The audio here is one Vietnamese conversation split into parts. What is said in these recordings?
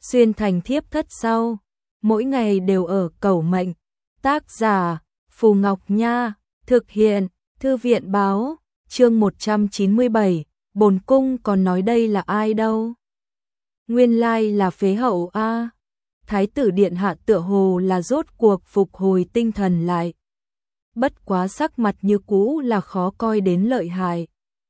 xuyên thành thiếp thất sau, mỗi ngày đều ở cầu mệnh. Tác giả Phù Ngọc Nha, thực hiện Thư viện Báo, chương 197, bổn cung còn nói đây là ai đâu. Nguyên lai là phế hậu a. Thái tử điện hạ tựa hồ là rốt cuộc phục hồi tinh thần lại. Bất quá sắc mặt như cũ là khó coi đến lợi hại.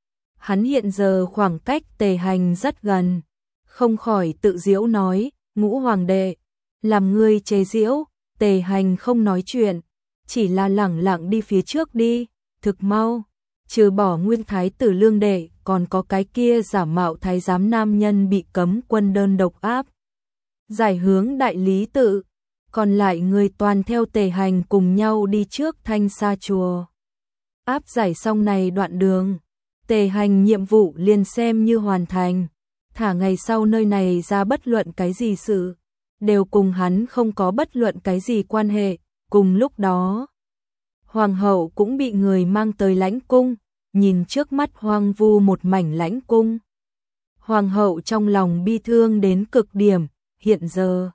Hắn hiện giờ khoảng cách Tề Hành rất gần, không khỏi tự giễu nói, Ngũ hoàng đệ, làm ngươi chế giễu. Tề Hành không nói chuyện, chỉ là lẳng lặng đi phía trước đi, thực mau, trừ bỏ nguyên thái tử lương đệ, còn có cái kia giả mạo thái giám nam nhân bị cấm quân đơn độc áp giải hướng đại lý tự, còn lại người toàn theo Tề Hành cùng nhau đi trước Thanh Sa chùa. Áp giải xong này đoạn đường, Tề Hành nhiệm vụ liền xem như hoàn thành, thả ngày sau nơi này ra bất luận cái gì sự, đều cùng hắn không có bất luận cái gì quan hệ. Cùng lúc đó, hoàng hậu cũng bị người mang tới lãnh cung, nhìn trước mắt hoang vu một mảnh lãnh cung. Hoàng hậu trong lòng bi thương đến cực điểm, hiện giờ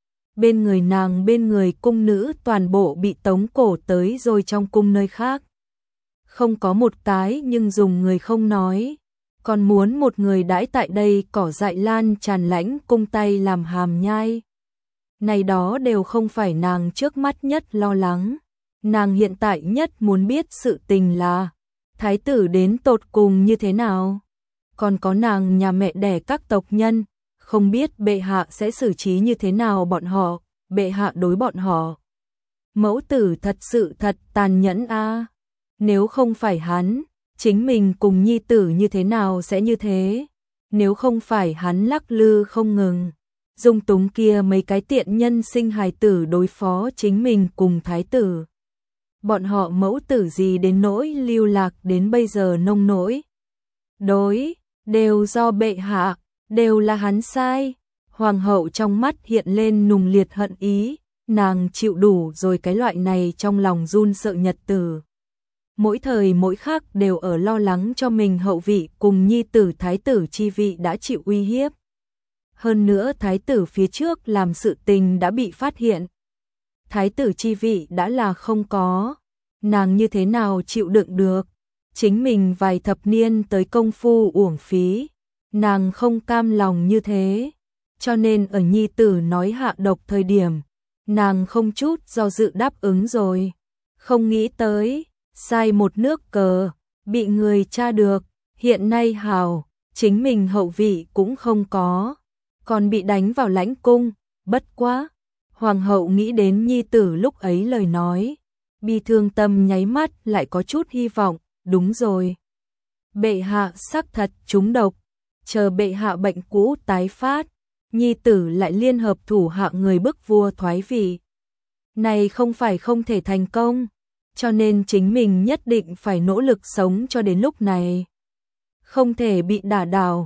bên người nàng bên người cung nữ toàn bộ bị tống cổ tới rồi trong cung nơi khác. Không có một cái nhưng dùng người không nói, còn muốn một người đãi tại đây cỏ dại lan tràn lãnh cung tay làm hàm nhai. Này đó đều không phải nàng trước mắt nhất lo lắng. Nàng hiện tại nhất muốn biết sự tình là thái tử đến tột cùng như thế nào. Còn có nàng nhà mẹ đẻ các tộc nhân, không biết bệ hạ sẽ xử trí như thế nào bọn họ, bệ hạ đối bọn họ. Mẫu tử thật sự thật tàn nhẫn a. Nếu không phải hắn, chính mình cùng nhi tử như thế nào sẽ như thế. Nếu không phải hắn lắc lư không ngừng, dung túng kia mấy cái tiện nhân sinh hài tử đối phó chính mình cùng thái tử. Bọn họ mẫu tử gì đến nỗi lưu lạc đến bây giờ nông nỗi. Đối, đều do bệ hạ, đều là hắn sai. Hoàng hậu trong mắt hiện lên nùng liệt hận ý, nàng chịu đủ rồi cái loại này trong lòng run sợ nhật tử. Mỗi thời mỗi khắc đều ở lo lắng cho mình hậu vị cùng nhi tử thái tử chi vị đã chịu uy hiếp. Hơn nữa thái tử phía trước làm sự tình đã bị phát hiện. Thái tử chi vị đã là không có, nàng như thế nào chịu đựng được. Chính mình vài thập niên tới công phu uổng phí, nàng không cam lòng như thế. Cho nên ở nhi tử nói hạ độc thời điểm, nàng không chút do dự đáp ứng rồi. Không nghĩ tới, sai một nước cờ, bị người tra được, hiện nay hào, chính mình hậu vị cũng không có, còn bị đánh vào lãnh cung. Bất quá, hoàng hậu nghĩ đến nhi tử lúc ấy lời nói, bi thương tâm nháy mắt lại có chút hy vọng. Đúng rồi, bệ hạ xác thật trúng độc, chờ bệ hạ bệnh cũ tái phát, nhi tử lại liên hợp thủ hạ người bức vua thoái vị. Này không phải không thể thành công, cho nên chính mình nhất định phải nỗ lực sống cho đến lúc này, không thể bị đả đảo.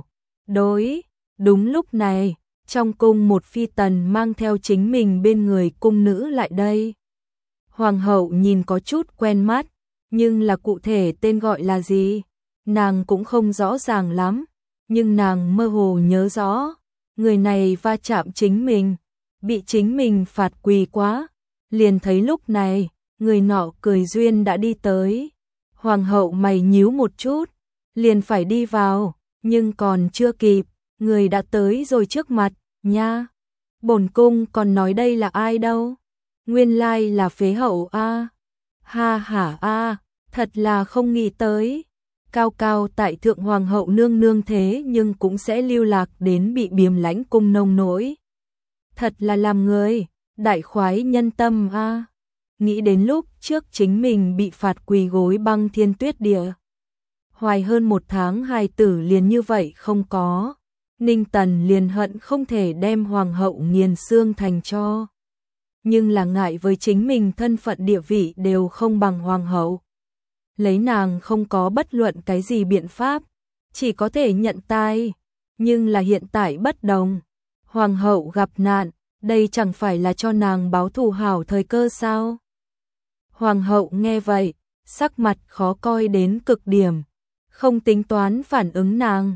Đúng lúc này, trong cung một phi tần mang theo chính mình bên người cung nữ lại đây. Hoàng hậu nhìn có chút quen mắt, nhưng là cụ thể tên gọi là gì, nàng cũng không rõ ràng lắm, nhưng nàng mơ hồ nhớ rõ, người này va chạm chính mình, bị chính mình phạt quỳ quá, liền thấy lúc này, người nọ cười duyên đã đi tới. Hoàng hậu mày nhíu một chút, liền phải đi vào, nhưng còn chưa kịp, người đã tới rồi trước mặt. Nha, bổn cung còn nói đây là ai đâu, nguyên lai là phế hậu a. Ha hả a, thật là không nghĩ tới, cao cao tại thượng hoàng hậu nương nương thế nhưng cũng sẽ lưu lạc đến bị biếm lãnh cung nông nỗi. Thật là làm người đại khoái nhân tâm a. Nghĩ đến lúc trước chính mình bị phạt quỳ gối băng thiên tuyết địa, hoài hơn 1 tháng hài tử liền như vậy không có, Ninh Tần liền hận không thể đem hoàng hậu nghiền xương thành tro. Nhưng là ngại với chính mình thân phận địa vị đều không bằng hoàng hậu, lấy nàng không có bất luận cái gì biện pháp, chỉ có thể nhận tai. Nhưng là hiện tại bất đồng, hoàng hậu gặp nạn, đây chẳng phải là cho nàng báo thù hảo thời cơ sao? Hoàng hậu nghe vậy, sắc mặt khó coi đến cực điểm, không tính toán phản ứng nàng,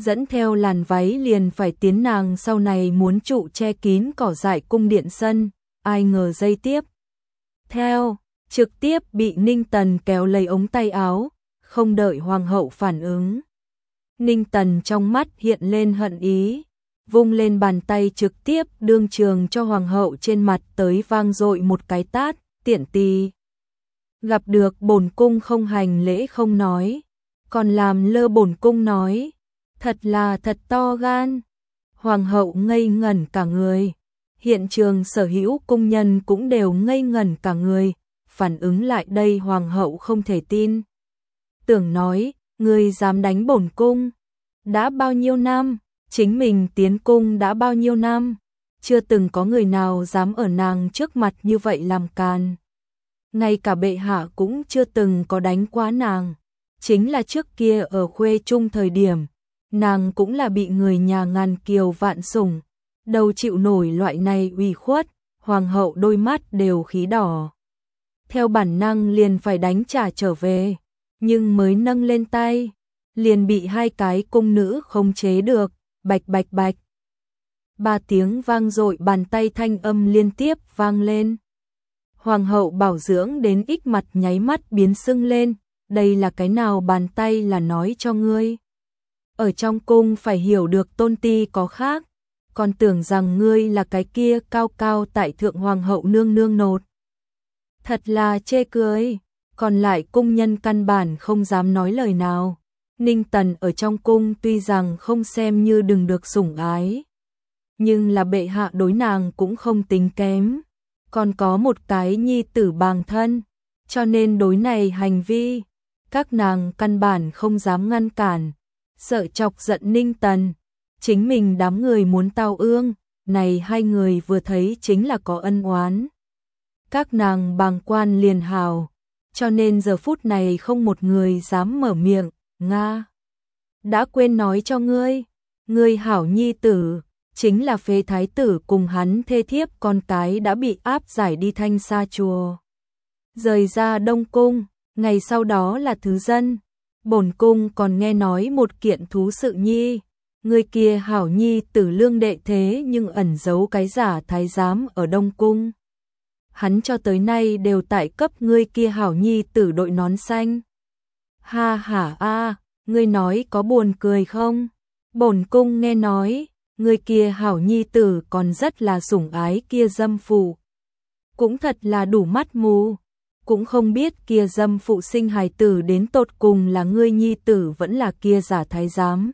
dẫn theo làn váy liền phải tiến nàng sau này muốn trụ che kín cỏ dại cung điện sân, ai ngờ giây tiếp theo, trực tiếp bị Ninh Tần kéo lấy ống tay áo, không đợi hoàng hậu phản ứng. Ninh Tần trong mắt hiện lên hận ý, vung lên bàn tay trực tiếp đương trường cho hoàng hậu trên mặt tới vang dội một cái tát, tiện tì. Gặp được bổn cung không hành lễ không nói, còn làm lơ bổn cung nói, thật là thật to gan. Hoàng hậu ngây ngẩn cả người, hiện trường sở hữu cung nhân cũng đều ngây ngẩn cả người, phản ứng lại đây hoàng hậu không thể tin. Tưởng nói, ngươi dám đánh bổn cung, đã bao nhiêu năm, chính mình tiến cung đã bao nhiêu năm, chưa từng có người nào dám ở nàng trước mặt như vậy làm càn. Ngay cả bệ hạ cũng chưa từng có đánh quá nàng, chính là trước kia ở Khuê Trung thời điểm, nàng cũng là bị người nhà ngàn kiều vạn sủng, đâu chịu nổi loại này ủy khuất, hoàng hậu đôi mắt đều khí đỏ. Theo bản năng liền phải đánh trả trở về, nhưng mới nâng lên tay, liền bị hai cái cung nữ khống chế được, bạch bạch bạch. Ba tiếng vang dội, bàn tay thanh âm liên tiếp vang lên. Hoàng hậu bảo dưỡng đến ích mặt nháy mắt biến sưng lên, đây là cái nào bàn tay là nói cho ngươi. Ở trong cung phải hiểu được tôn ti có khác, còn tưởng rằng ngươi là cái kia cao cao tại thượng hoàng hậu nương nương nột. Thật là chê cười, còn lại cung nhân căn bản không dám nói lời nào. Ninh Tần ở trong cung tuy rằng không xem như đừng được sủng ái, nhưng là bệ hạ đối nàng cũng không tính kém, còn có một cái nhi tử bàng thân, cho nên đối này hành vi, các nàng căn bản không dám ngăn cản, sợ chọc giận Ninh Tần, chính mình đám người muốn tao ương, này hai người vừa thấy chính là có ân oán. Các nàng bàng quan liền hào, cho nên giờ phút này không một người dám mở miệng. Nga, đã quên nói cho ngươi hảo nhi tử, chính là Phế thái tử cùng hắn thê thiếp con cái đã bị áp giải đi Thanh Sa chùa. Rời ra Đông Cung, ngày sau đó là thứ dân, bổn cung còn nghe nói một kiện thú sự nhi, người kia hảo nhi tử lương đệ thế nhưng ẩn giấu cái giả thái giám ở Đông Cung. Hắn cho tới nay đều tại cấp ngươi kia hảo nhi tử đội nón xanh. Ha ha a, ngươi nói có buồn cười không? Bổn cung nghe nói, ngươi kia hảo nhi tử còn rất là sủng ái kia dâm phụ. Cũng thật là đủ mắt mù, cũng không biết kia dâm phụ sinh hài tử đến tột cùng là ngươi nhi tử vẫn là kia giả thái giám.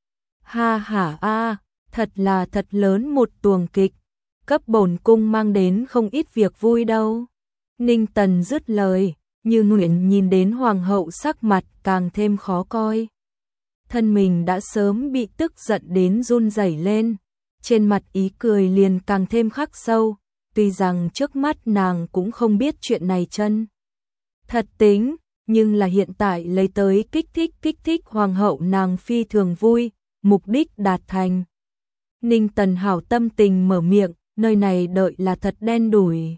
Ha ha a, thật là thật lớn một tuồng kịch, cấp bổn cung mang đến không ít việc vui đâu. Ninh Tần dứt lời, Như Nguyện nhìn đến hoàng hậu sắc mặt càng thêm khó coi. Thân mình đã sớm bị tức giận đến run rẩy lên, trên mặt ý cười liền càng thêm khắc sâu, tuy rằng trước mắt nàng cũng không biết chuyện này chân thật tính, nhưng là hiện tại lấy tới kích thích hoàng hậu nàng phi thường vui, mục đích đạt thành. Ninh Tần hảo tâm tình mở miệng, nơi này đợi là thật đen đủi.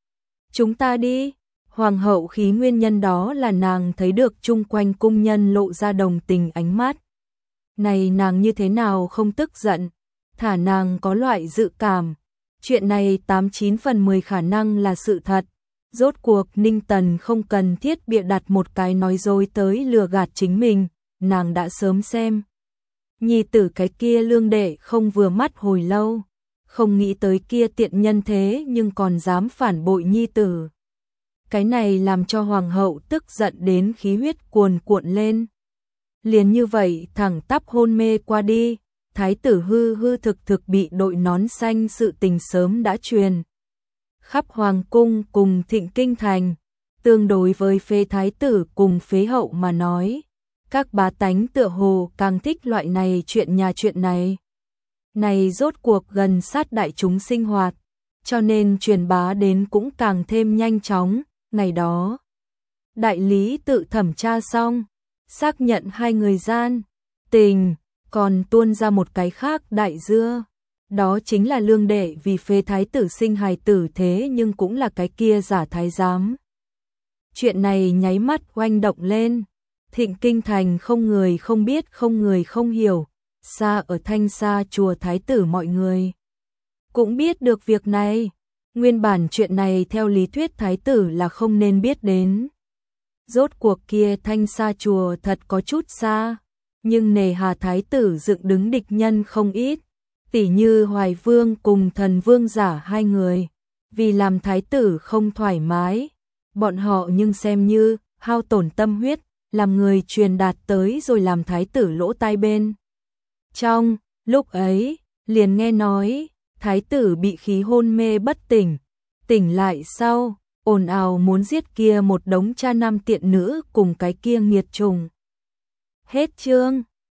Chúng ta đi. Hoàng hậu khí nguyên nhân đó là nàng thấy được chung quanh cung nhân lộ ra đồng tình ánh mắt. Này nàng như thế nào không tức giận, thả nàng có loại dự cảm. Chuyện này 89 phần 10 khả năng là sự thật. Rốt cuộc Ninh Tần không cần thiết bịa đặt một cái nói dối tới lừa gạt chính mình, nàng đã sớm xem. Nhi tử cái kia lương đệ không vừa mắt hồi lâu, không nghĩ tới kia tiện nhân thế nhưng còn dám phản bội nhi tử. Cái này làm cho hoàng hậu tức giận đến khí huyết cuồn cuộn lên. Liền như vậy thẳng tắp hôn mê qua đi, thái tử hư hư thực bị đội nón xanh sự tình sớm đã truyền. Khắp hoàng cung cùng Thịnh Kinh thành, tương đối với Phế thái tử cùng Phế hậu mà nói, các bá tánh tựa hồ càng thích loại này chuyện nhà chuyện này. Này rốt cuộc gần sát đại chúng sinh hoạt, cho nên truyền bá đến cũng càng thêm nhanh chóng. Ngày đó, đại lý tự thẩm tra xong, xác nhận hai người gian tình, còn tuôn ra một cái khác đại dưa. Đó chính là lương đệ vì Phế thái tử sinh hài tử thế nhưng cũng là cái kia giả thái giám. Chuyện này nháy mắt oanh động lên, Thịnh Kinh thành không người không biết không người không hiểu, xa ở Thanh Sa chùa thái tử mọi người cũng biết được việc này. Nguyên bản chuyện này theo lý thuyết thái tử là không nên biết đến. Rốt cuộc kia Thanh Sa chùa thật có chút xa, nhưng nề hà thái tử dựng đứng địch nhân không ít, tỉ như Hoài Vương cùng Thần Vương giả hai người, vì làm thái tử không thoải mái, bọn họ nhưng xem như hao tổn tâm huyết, làm người truyền đạt tới rồi làm thái tử lỗ tai bên. Trong lúc ấy, liền nghe nói, thái tử bị khí hôn mê bất tỉnh, tỉnh lại sau, ồn ào muốn giết kia một đống cha nam tiện nữ cùng cái kia nghiệt trùng. Hết chương.